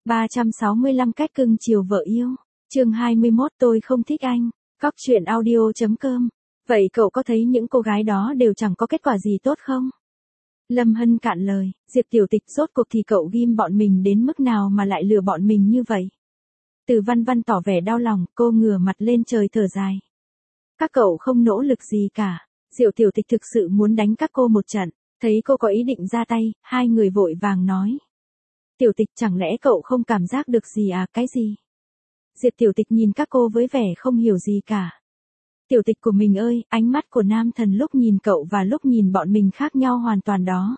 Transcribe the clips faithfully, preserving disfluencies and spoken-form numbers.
ba trăm sáu mươi lăm cách cưng chiều vợ yêu. Chương hai mươi mốt tôi không thích anh. Cóc truyện audio chấm com. Vậy cậu có thấy những cô gái đó đều chẳng có kết quả gì tốt không? Lâm Hân cạn lời, Diệp Tiểu Tịch rốt cuộc thì cậu ghim bọn mình đến mức nào mà lại lừa bọn mình như vậy? Từ Văn Văn tỏ vẻ đau lòng, cô ngửa mặt lên trời thở dài. Các cậu không nỗ lực gì cả. Diệu Tiểu Tịch thực sự muốn đánh các cô một trận, thấy cô có ý định ra tay, hai người vội vàng nói. Tiểu Tịch chẳng lẽ cậu không cảm giác được gì à, cái gì? Diệp Tiểu Tịch nhìn các cô với vẻ không hiểu gì cả. Tiểu Tịch của mình ơi, ánh mắt của nam thần lúc nhìn cậu và lúc nhìn bọn mình khác nhau hoàn toàn đó.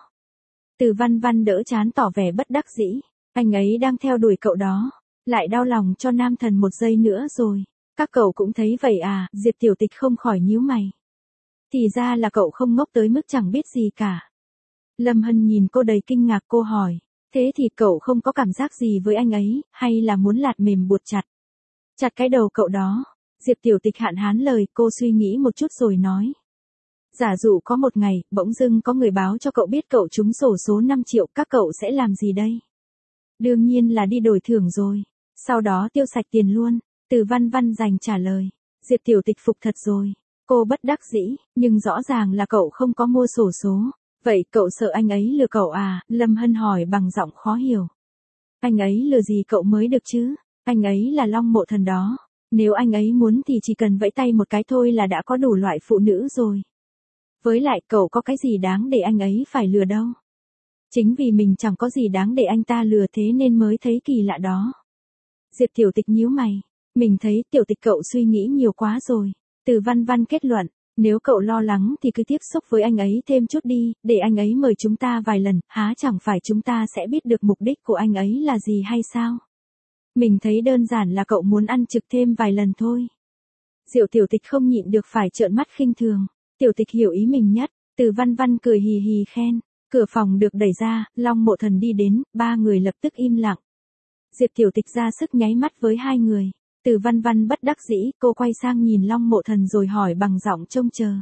Từ Văn Văn đỡ chán tỏ vẻ bất đắc dĩ, anh ấy đang theo đuổi cậu đó, lại đau lòng cho nam thần một giây nữa rồi. Các cậu cũng thấy vậy à, Diệp Tiểu Tịch không khỏi nhíu mày. Thì ra là cậu không ngốc tới mức chẳng biết gì cả. Lâm Hân nhìn cô đầy kinh ngạc, cô hỏi, thế thì cậu không có cảm giác gì với anh ấy, hay là muốn lạt mềm buộc chặt? Chặt cái đầu cậu đó. Diệp Tiểu Tịch hạn hán lời, cô suy nghĩ một chút rồi nói. Giả dụ có một ngày, bỗng dưng có người báo cho cậu biết cậu trúng xổ số năm triệu, các cậu sẽ làm gì đây? Đương nhiên là đi đổi thưởng rồi. Sau đó tiêu sạch tiền luôn. Từ Văn Văn dành trả lời. Diệp Tiểu Tịch phục thật rồi. Cô bất đắc dĩ, nhưng rõ ràng là cậu không có mua xổ số. Vậy cậu sợ anh ấy lừa cậu à? Lâm Hân hỏi bằng giọng khó hiểu. Anh ấy lừa gì cậu mới được chứ? Anh ấy là Long Mộ Thần đó. Nếu anh ấy muốn thì chỉ cần vẫy tay một cái thôi là đã có đủ loại phụ nữ rồi. Với lại cậu có cái gì đáng để anh ấy phải lừa đâu. Chính vì mình chẳng có gì đáng để anh ta lừa thế nên mới thấy kỳ lạ đó. Diệp Tiểu Tịch nhíu mày. Mình thấy Tiểu Tịch cậu suy nghĩ nhiều quá rồi. Từ Văn Văn kết luận. Nếu cậu lo lắng thì cứ tiếp xúc với anh ấy thêm chút đi, để anh ấy mời chúng ta vài lần, há chẳng phải chúng ta sẽ biết được mục đích của anh ấy là gì hay sao? Mình thấy đơn giản là cậu muốn ăn trực thêm vài lần thôi. Diệu Tiểu Tịch không nhịn được phải trợn mắt khinh thường. Tiểu Tịch hiểu ý mình nhất. Từ Văn Văn cười hì hì khen. Cửa phòng được đẩy ra, Long Mộ Thần đi đến, ba người lập tức im lặng. Diệp Tiểu Tịch ra sức nháy mắt với hai người. Từ Văn Văn bất đắc dĩ, cô quay sang nhìn Long Mộ Thần rồi hỏi bằng giọng trông chờ.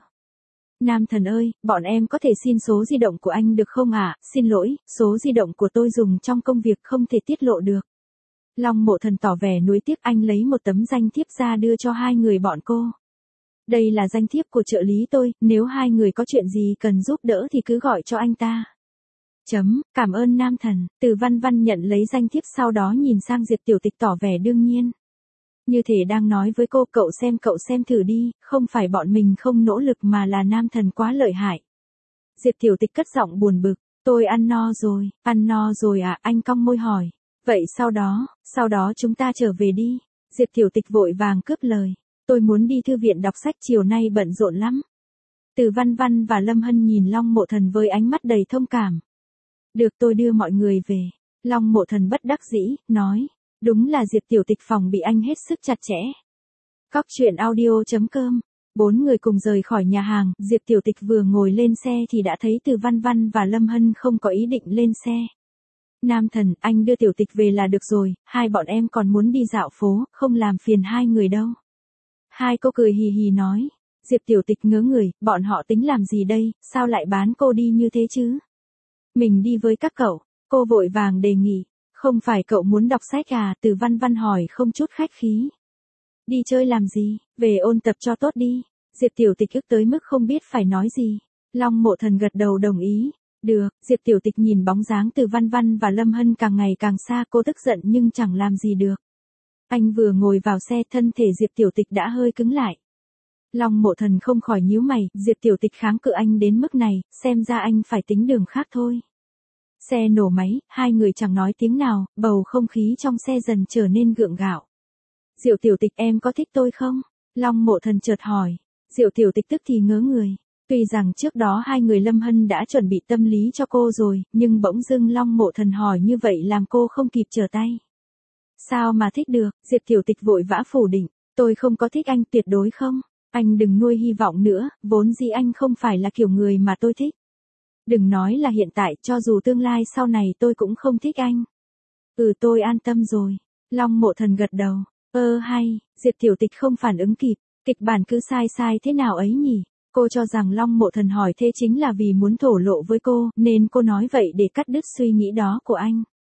Nam thần ơi, bọn em có thể xin số di động của anh được không ạ? À? Xin lỗi, số di động của tôi dùng trong công việc không thể tiết lộ được. Long Mộ Thần tỏ vẻ nuối tiếc, anh lấy một tấm danh thiếp ra đưa cho hai người bọn cô. Đây là danh thiếp của trợ lý tôi, nếu hai người có chuyện gì cần giúp đỡ thì cứ gọi cho anh ta. Chấm, cảm ơn nam thần. Từ Văn Văn nhận lấy danh thiếp, sau đó nhìn sang Diệp Tiểu Tịch tỏ vẻ đương nhiên. Như thể đang nói với cô, cậu xem cậu xem thử đi, không phải bọn mình không nỗ lực mà là nam thần quá lợi hại. Diệp Tiểu Tịch cất giọng buồn bực, tôi ăn no rồi, ăn no rồi à, anh cong môi hỏi. Vậy sau đó, sau đó chúng ta trở về đi. Diệp Tiểu Tịch vội vàng cướp lời. Tôi muốn đi thư viện đọc sách, chiều nay bận rộn lắm. Từ Văn Văn và Lâm Hân nhìn Long Mộ Thần với ánh mắt đầy thông cảm. Được, tôi đưa mọi người về. Long Mộ Thần bất đắc dĩ, nói. Đúng là Diệp Tiểu Tịch phòng bị anh hết sức chặt chẽ. Cóc truyện audio chấm com. Bốn người cùng rời khỏi nhà hàng, Diệp Tiểu Tịch vừa ngồi lên xe thì đã thấy Từ Văn Văn và Lâm Hân không có ý định lên xe. Nam thần, anh đưa Tiểu Tịch về là được rồi, hai bọn em còn muốn đi dạo phố, không làm phiền hai người đâu. Hai cô cười hì hì nói. Diệp Tiểu Tịch ngớ người, bọn họ tính làm gì đây, sao lại bán cô đi như thế chứ? Mình đi với các cậu, cô vội vàng đề nghị. Không phải cậu muốn đọc sách à? Từ Văn Văn hỏi không chút khách khí. Đi chơi làm gì, về ôn tập cho tốt đi. Diệp Tiểu Tịch ức tới mức không biết phải nói gì. Long Mộ Thần gật đầu đồng ý. Được, Diệp Tiểu Tịch nhìn bóng dáng Từ Văn Văn và Lâm Hân càng ngày càng xa, cô tức giận nhưng chẳng làm gì được. Anh vừa ngồi vào xe, thân thể Diệp Tiểu Tịch đã hơi cứng lại. Long Mộ Thần không khỏi nhíu mày, Diệp Tiểu Tịch kháng cự anh đến mức này, xem ra anh phải tính đường khác thôi. Xe nổ máy, hai người chẳng nói tiếng nào, bầu không khí trong xe dần trở nên gượng gạo. Diệu Tiểu Tịch, em có thích tôi không? Long Mộ Thần chợt hỏi. Diệu Tiểu Tịch tức thì ngớ người. Tuy rằng trước đó hai người Lâm Hân đã chuẩn bị tâm lý cho cô rồi, nhưng bỗng dưng Long Mộ Thần hỏi như vậy làm cô không kịp trở tay. Sao mà thích được? Diệp Tiểu Tịch vội vã phủ định. Tôi không có thích anh, tuyệt đối không. Anh đừng nuôi hy vọng nữa, vốn dĩ anh không phải là kiểu người mà tôi thích. Đừng nói là hiện tại, cho dù tương lai sau này tôi cũng không thích anh. Ừ, tôi an tâm rồi. Long Mộ Thần gật đầu. Ơ hay, Diệp Tiểu Tịch không phản ứng kịp. Kịch bản cứ sai sai thế nào ấy nhỉ? Cô cho rằng Long Mộ Thần hỏi thế chính là vì muốn thổ lộ với cô, nên cô nói vậy để cắt đứt suy nghĩ đó của anh.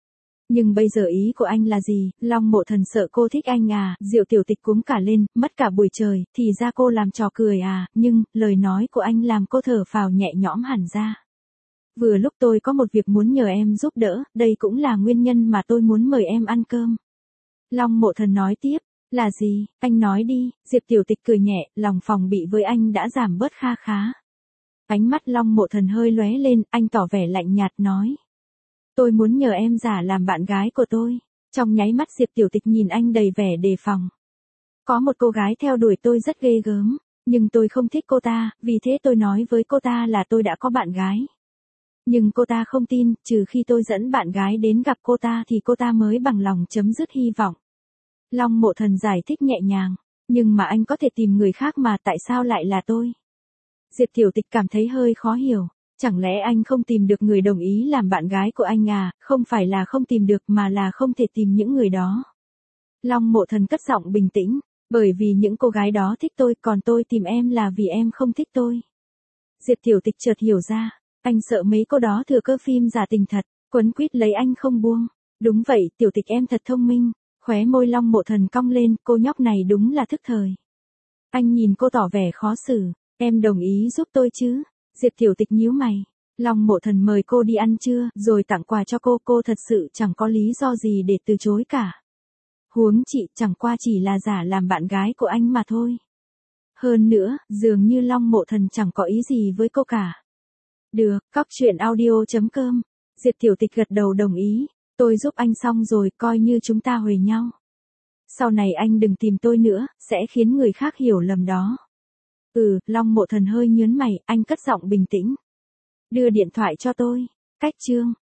Nhưng bây giờ ý của anh là gì, Long Mộ Thần sợ cô thích anh à, Diệu Tiểu Tịch cuống cả lên, mất cả buổi trời, thì ra cô làm trò cười à, nhưng, lời nói của anh làm cô thở phào nhẹ nhõm hẳn ra. Vừa lúc tôi có một việc muốn nhờ em giúp đỡ, đây cũng là nguyên nhân mà tôi muốn mời em ăn cơm. Long Mộ Thần nói tiếp, là gì, anh nói đi, Diệp Tiểu Tịch cười nhẹ, lòng phòng bị với anh đã giảm bớt kha khá. Ánh mắt Long Mộ Thần hơi lóe lên, anh tỏ vẻ lạnh nhạt nói. Tôi muốn nhờ em giả làm bạn gái của tôi. Trong nháy mắt Diệp Tiểu Tịch nhìn anh đầy vẻ đề phòng. Có một cô gái theo đuổi tôi rất ghê gớm, nhưng tôi không thích cô ta, vì thế tôi nói với cô ta là tôi đã có bạn gái. Nhưng cô ta không tin, trừ khi tôi dẫn bạn gái đến gặp cô ta thì cô ta mới bằng lòng chấm dứt hy vọng. Long Mộ Thần giải thích nhẹ nhàng, nhưng mà anh có thể tìm người khác mà tại sao lại là tôi? Diệp Tiểu Tịch cảm thấy hơi khó hiểu, chẳng lẽ anh không tìm được người đồng ý làm bạn gái của anh à, không phải là không tìm được mà là không thể tìm những người đó. Long Mộ Thần cất giọng bình tĩnh, bởi vì những cô gái đó thích tôi, còn tôi tìm em là vì em không thích tôi. Diệp Tiểu Tịch chợt hiểu ra, anh sợ mấy cô đó thừa cơ phim giả tình thật, quấn quýt lấy anh không buông. Đúng vậy, Tiểu Tịch em thật thông minh. Khóe môi Long Mộ Thần cong lên, cô nhóc này đúng là thức thời. Anh nhìn cô tỏ vẻ khó xử, em đồng ý giúp tôi chứ? Diệp Tiểu Tịch nhíu mày. Long Mộ Thần mời cô đi ăn trưa, rồi tặng quà cho cô, cô thật sự chẳng có lý do gì để từ chối cả. Huống chị, chẳng qua chỉ là giả làm bạn gái của anh mà thôi. Hơn nữa, dường như Long Mộ Thần chẳng có ý gì với cô cả. Được, cóc truyện audio chấm com. Diệp Tiểu Tịch gật đầu đồng ý. Tôi giúp anh xong rồi, coi như chúng ta huề nhau. Sau này anh đừng tìm tôi nữa, sẽ khiến người khác hiểu lầm đó. Ừ, Long Mộ Thần hơi nhớn mày, anh cất giọng bình tĩnh. Đưa điện thoại cho tôi. Cách chương.